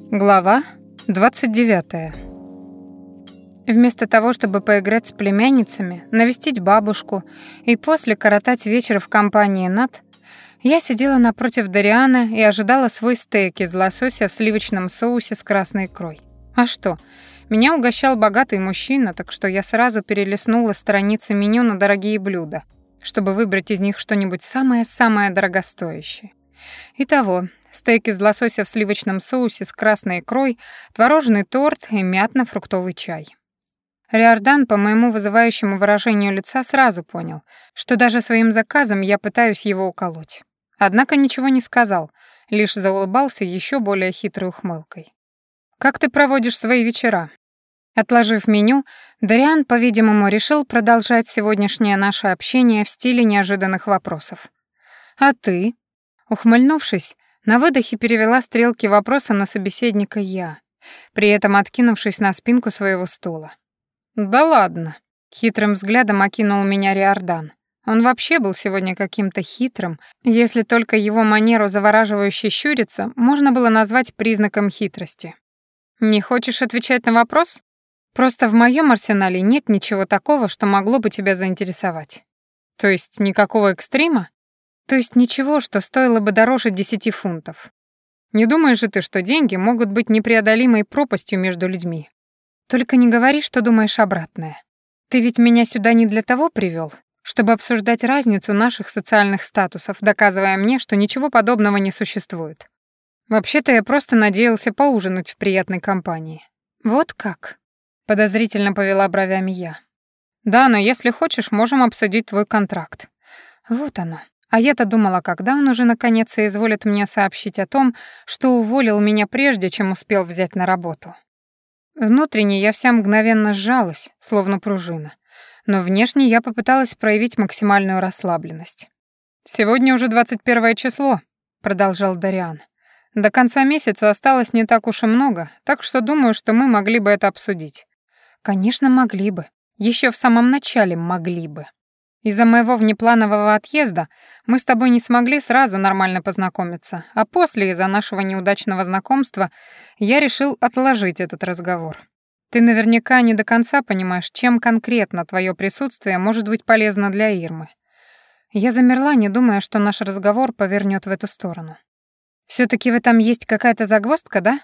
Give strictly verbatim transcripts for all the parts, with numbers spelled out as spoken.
Глава двадцать девятая. Вместо того, чтобы поиграть с племянницами, навестить бабушку и после коротать вечер в компании Нат, я сидела напротив Дариана и ожидала свой стейк из лосося в сливочном соусе с красной икрой. А что? Меня угощал богатый мужчина, так что я сразу перелистнула страницы меню на дорогие блюда, чтобы выбрать из них что-нибудь самое-самое дорогостоящее. Итого, стейк из лосося в сливочном соусе с красной икрой, творожный торт и мятно-фруктовый чай. Риордан по моему вызывающему выражению лица сразу понял, что даже своим заказом я пытаюсь его уколоть. Однако ничего не сказал, лишь заулыбался еще более хитрой ухмылкой. «Как ты проводишь свои вечера?» Отложив меню, Дариан, по-видимому, решил продолжать сегодняшнее наше общение в стиле неожиданных вопросов. «А ты?» Ухмыльнувшись, на выдохе перевела стрелки вопроса на собеседника я, при этом откинувшись на спинку своего стула. «Да ладно», — хитрым взглядом окинул меня Риордан. Он вообще был сегодня каким-то хитрым, если только его манеру завораживающе щуриться можно было назвать признаком хитрости. «Не хочешь отвечать на вопрос? Просто в моем арсенале нет ничего такого, что могло бы тебя заинтересовать. То есть никакого экстрима? То есть ничего, что стоило бы дороже десяти фунтов. Не думаешь же ты, что деньги могут быть непреодолимой пропастью между людьми? Только не говори, что думаешь обратное. Ты ведь меня сюда не для того привел, чтобы обсуждать разницу наших социальных статусов, доказывая мне, что ничего подобного не существует. Вообще-то я просто надеялся поужинать в приятной компании». «Вот как?» — подозрительно повела бровями я. «Да, но если хочешь, можем обсудить твой контракт». Вот оно. А я-то думала, когда он уже наконец соизволит мне сообщить о том, что уволил меня прежде, чем успел взять на работу. Внутренне я вся мгновенно сжалась, словно пружина, но внешне я попыталась проявить максимальную расслабленность. «Сегодня уже двадцать первое число», — продолжал Дариан. «До конца месяца осталось не так уж и много, так что думаю, что мы могли бы это обсудить». «Конечно, могли бы. Еще в самом начале могли бы. Из-за моего внепланового отъезда мы с тобой не смогли сразу нормально познакомиться, а после из-за нашего неудачного знакомства я решил отложить этот разговор. Ты наверняка не до конца понимаешь, чем конкретно твое присутствие может быть полезно для Ирмы». Я замерла, не думая, что наш разговор повернет в эту сторону. Все-таки в этом есть какая-то загвоздка, да?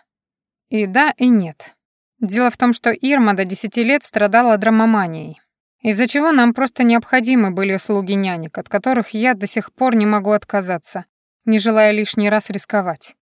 И да, и нет. Дело в том, что Ирма до десяти лет страдала драмоманией, из-за чего нам просто необходимы были услуги нянек, от которых я до сих пор не могу отказаться, не желая лишний раз рисковать.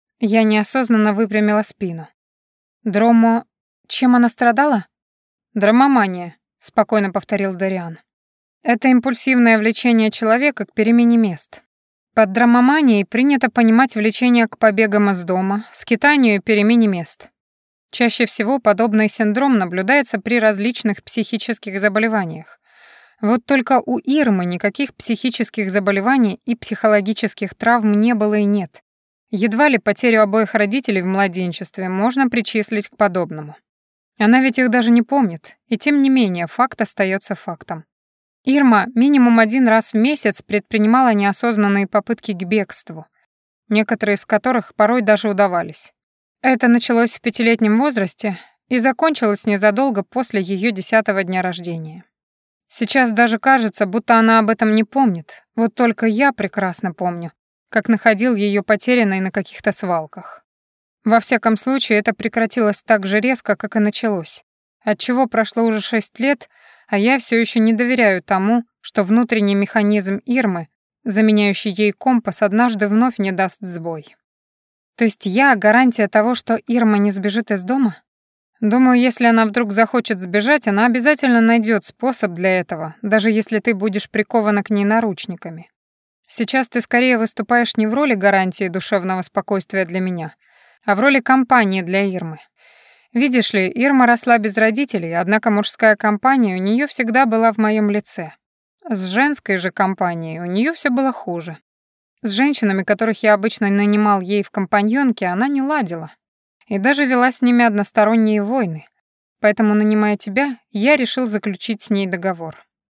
Я неосознанно выпрямила спину. «Дромо... Чем она страдала?» «Драмомания», — спокойно повторил Дариан. «Это импульсивное влечение человека к перемене мест. Под драмоманией принято понимать влечение к побегам из дома, скитанию и перемене мест. Чаще всего подобный синдром наблюдается при различных психических заболеваниях. Вот только у Ирмы никаких психических заболеваний и психологических травм не было и нет. Едва ли потерю обоих родителей в младенчестве можно причислить к подобному. Она ведь их даже не помнит, и тем не менее факт остается фактом. Ирма минимум один раз в месяц предпринимала неосознанные попытки к бегству, некоторые из которых порой даже удавались. Это началось в пятилетнем возрасте и закончилось незадолго после ее десятого дня рождения. Сейчас даже кажется, будто она об этом не помнит, вот только я прекрасно помню, как находил ее потерянной на каких-то свалках. Во всяком случае, это прекратилось так же резко, как и началось, отчего прошло уже шесть лет, а я все еще не доверяю тому, что внутренний механизм Ирмы, заменяющий ей компас, однажды вновь не даст сбой. То есть я гарантия того, что Ирма не сбежит из дома? Думаю, если она вдруг захочет сбежать, она обязательно найдет способ для этого, даже если ты будешь прикована к ней наручниками. Сейчас ты скорее выступаешь не в роли гарантии душевного спокойствия для меня, а в роли компании для Ирмы. Видишь ли, Ирма росла без родителей, однако мужская компания у нее всегда была в моем лице. С женской же компанией у нее все было хуже. С женщинами, которых я обычно нанимал ей в компаньонки, она не ладила. И даже вела с ними односторонние войны. Поэтому, нанимая тебя, я решил заключить с ней договор.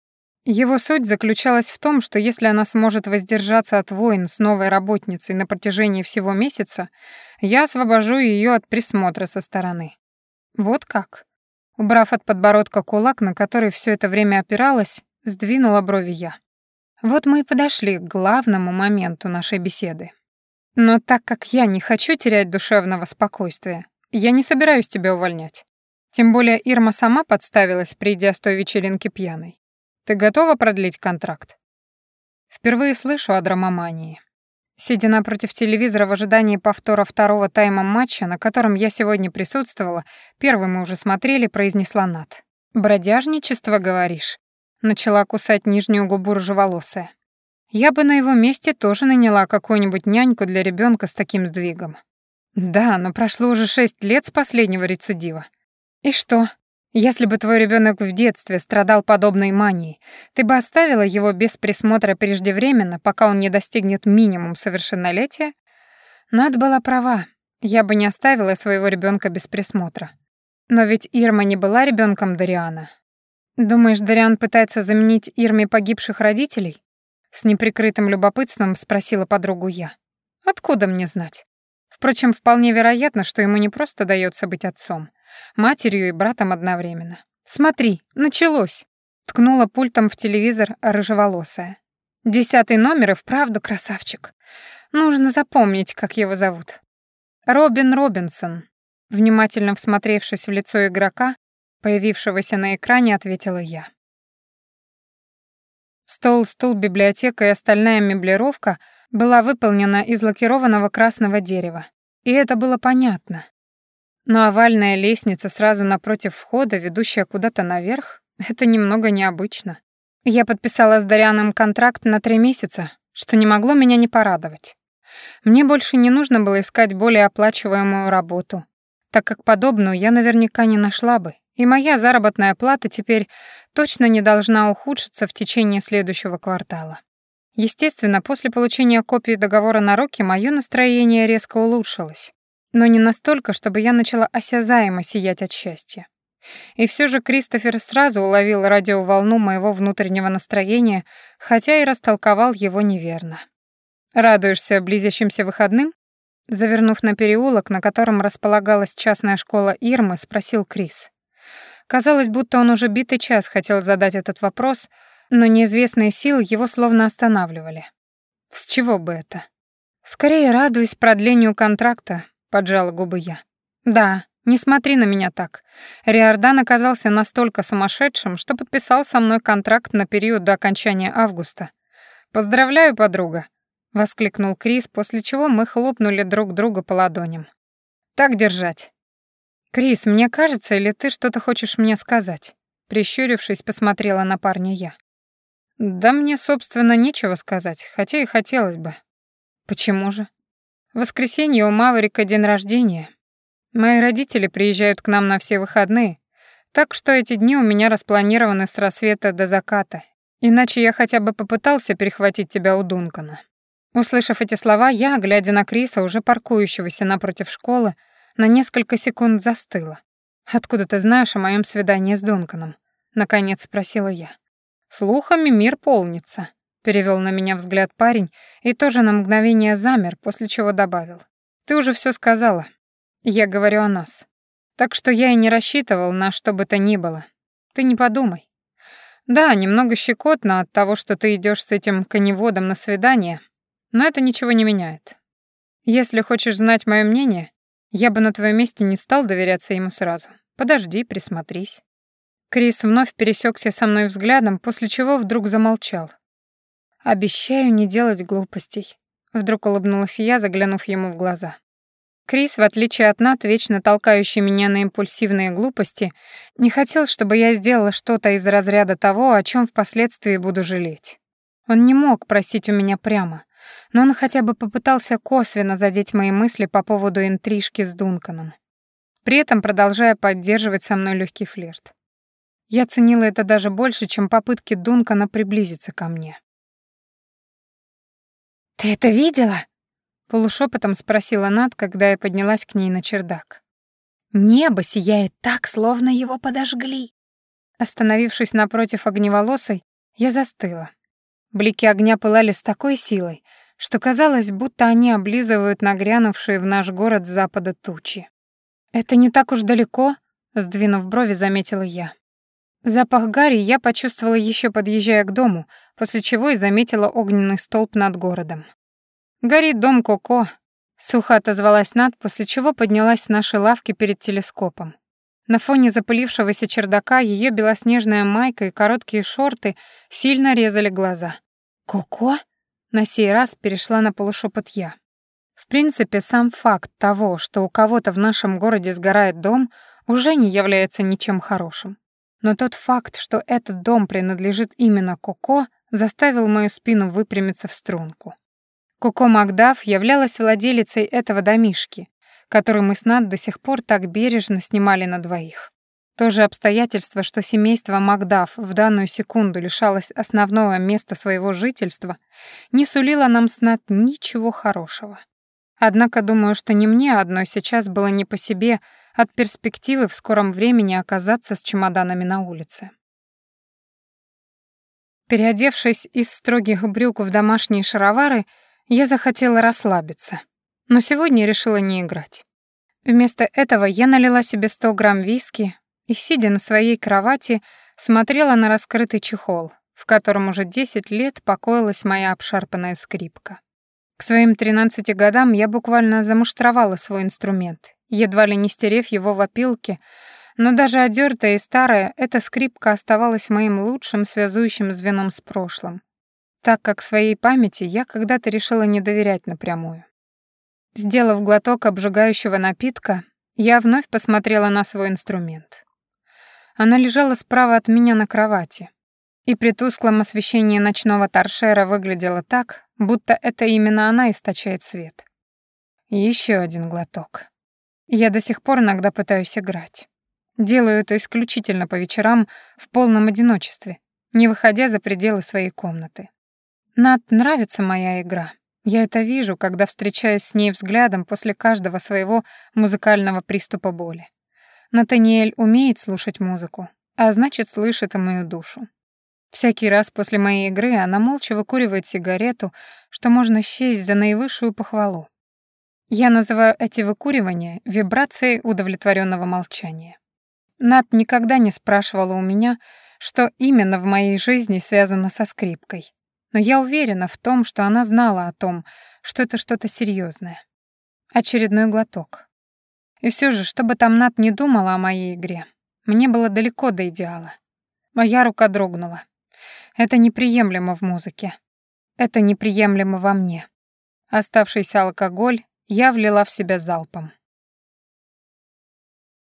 Его суть заключалась в том, что если она сможет воздержаться от войн с новой работницей на протяжении всего месяца, я освобожу ее от присмотра со стороны. Вот как. Убрав от подбородка кулак, на который все это время опиралась, сдвинула брови я. Вот мы и подошли к главному моменту нашей беседы. Но так как я не хочу терять душевного спокойствия, я не собираюсь тебя увольнять. Тем более Ирма сама подставилась, придя с той вечеринки пьяной. Ты готова продлить контракт? Впервые слышу о драмомании. Сидя напротив телевизора в ожидании повтора второго тайма матча, на котором я сегодня присутствовала, первый мы уже смотрели, произнесла Нат. «Бродяжничество, говоришь?» Начала кусать нижнюю губу рыжеволосая. Я бы на его месте тоже наняла какую-нибудь няньку для ребенка с таким сдвигом. Да, но прошло уже шесть лет с последнего рецидива. И что? Если бы твой ребенок в детстве страдал подобной манией, ты бы оставила его без присмотра преждевременно, пока он не достигнет минимум совершеннолетия? Над была права. Я бы не оставила своего ребенка без присмотра. Но ведь Ирма не была ребенком Дариана. Думаешь, Дариан пытается заменить Ирме погибших родителей? С неприкрытым любопытством спросила подругу я. Откуда мне знать? Впрочем, вполне вероятно, что ему не просто даётся быть отцом, матерью и братом одновременно. «Смотри, началось!» — ткнула пультом в телевизор рыжеволосая. «Десятый номер и вправду красавчик. Нужно запомнить, как его зовут. Робин Робинсон». Внимательно всмотревшись в лицо игрока, появившегося на экране, ответила я. Стол, стул, библиотека и остальная меблировка была выполнена из лакированного красного дерева, и это было понятно. Но овальная лестница сразу напротив входа, ведущая куда-то наверх, это немного необычно. Я подписала с Дарианом контракт на три месяца, что не могло меня не порадовать. Мне больше не нужно было искать более оплачиваемую работу, так как подобную я наверняка не нашла бы, и моя заработная плата теперь точно не должна ухудшиться в течение следующего квартала. Естественно, после получения копии договора на руки моё настроение резко улучшилось, но не настолько, чтобы я начала осязаемо сиять от счастья. И всё же Кристофер сразу уловил радиоволну моего внутреннего настроения, хотя и растолковал его неверно. «Радуешься близящимся выходным?» Завернув на переулок, на котором располагалась частная школа Ирмы, спросил Крис. Казалось, будто он уже битый час хотел задать этот вопрос, но неизвестные силы его словно останавливали. С чего бы это? «Скорее радуюсь продлению контракта», — поджала губы я. «Да, не смотри на меня так. Риордан оказался настолько сумасшедшим, что подписал со мной контракт на период до окончания августа. Поздравляю, подруга», — воскликнул Крис, после чего мы хлопнули друг друга по ладоням. «Так держать». «Крис, мне кажется, или ты что-то хочешь мне сказать?» Прищурившись, посмотрела на парня я. «Да мне, собственно, нечего сказать, хотя и хотелось бы». «Почему же?» «В воскресенье у Маврика день рождения. Мои родители приезжают к нам на все выходные, так что эти дни у меня распланированы с рассвета до заката, иначе я хотя бы попытался перехватить тебя у Дункана». Услышав эти слова, я, глядя на Криса, уже паркующегося напротив школы, на несколько секунд застыла. «Откуда ты знаешь о моем свидании с Дунканом?» — наконец спросила я. «Слухами мир полнится», — перевел на меня взгляд парень и тоже на мгновение замер, после чего добавил. «Ты уже все сказала. Я говорю о нас. Так что я и не рассчитывал на что бы то ни было. Ты не подумай. Да, немного щекотно от того, что ты идешь с этим коневодом на свидание, но это ничего не меняет. Если хочешь знать мое мнение, я бы на твоем месте не стал доверяться ему сразу. Подожди, присмотрись». Крис вновь пересекся со мной взглядом, после чего вдруг замолчал. «Обещаю не делать глупостей», — вдруг улыбнулась я, заглянув ему в глаза. Крис, в отличие от Нат, вечно толкающий меня на импульсивные глупости, не хотел, чтобы я сделала что-то из разряда того, о чем впоследствии буду жалеть. Он не мог просить у меня прямо, но он хотя бы попытался косвенно задеть мои мысли по поводу интрижки с Дунканом, при этом продолжая поддерживать со мной легкий флирт. Я ценила это даже больше, чем попытки Дункана приблизиться ко мне. «Ты это видела?» — полушепотом спросила Нат, когда я поднялась к ней на чердак. «Небо сияет так, словно его подожгли». Остановившись напротив огневолосой, Я застыла. Блики огня пылали с такой силой, что казалось, будто они облизывают нагрянувшие в наш город с запада тучи. «Это не так уж далеко», — сдвинув брови, заметила я. Запах гари я почувствовала еще подъезжая к дому, после чего и заметила огненный столб над городом. «Горит дом Коко», — сухо отозвалась Над, после чего поднялась с нашей лавки перед телескопом. На фоне запылившегося чердака ее белоснежная майка и короткие шорты сильно резали глаза. «Коко?» — на сей раз перешла на полушепот я. В принципе, сам факт того, что у кого-то в нашем городе сгорает дом, уже не является ничем хорошим. Но тот факт, что этот дом принадлежит именно Коко, заставил мою спину выпрямиться в струнку. Коко Макдаф являлась владелицей этого домишки, который мы с Над до сих пор так бережно снимали на двоих. То же обстоятельство, что семейство Макдаф в данную секунду лишалось основного места своего жительства, не сулило нам с Над ничего хорошего. Однако думаю, что не мне одной сейчас было не по себе от перспективы в скором времени оказаться с чемоданами на улице. Переодевшись из строгих брюк в домашние шаровары, я захотела расслабиться, но сегодня решила не играть. Вместо этого я налила себе сто грамм виски и, сидя на своей кровати, смотрела на раскрытый чехол, в котором уже десять лет покоилась моя обшарпанная скрипка. К своим тринадцати годам я буквально замуштровала свой инструмент, едва ли не стерев его в опилке, но даже одёртая и старая, эта скрипка оставалась моим лучшим связующим звеном с прошлым, так как своей памяти я когда-то решила не доверять напрямую. Сделав глоток обжигающего напитка, я вновь посмотрела на свой инструмент. Она лежала справа от меня на кровати, и при тусклом освещении ночного торшера выглядела так, будто это именно она источает свет. И ещё один глоток. Я до сих пор иногда пытаюсь играть. Делаю это исключительно по вечерам в полном одиночестве, не выходя за пределы своей комнаты. Над нравится моя игра. Я это вижу, когда встречаюсь с ней взглядом после каждого своего музыкального приступа боли. Натаниэль умеет слушать музыку, а значит, слышит и мою душу. Всякий раз после моей игры она молча выкуривает сигарету, что можно счесть за наивысшую похвалу. Я называю эти выкуривания вибрацией удовлетворенного молчания. Над никогда не спрашивала у меня, что именно в моей жизни связано со скрипкой. Но я уверена в том, что она знала о том, что это что-то серьезное. Очередной глоток. И все же, что бы там Над не думала о моей игре, мне было далеко до идеала. Моя рука дрогнула. Это неприемлемо в музыке. Это неприемлемо во мне. Оставшийся алкоголь я влила в себя залпом.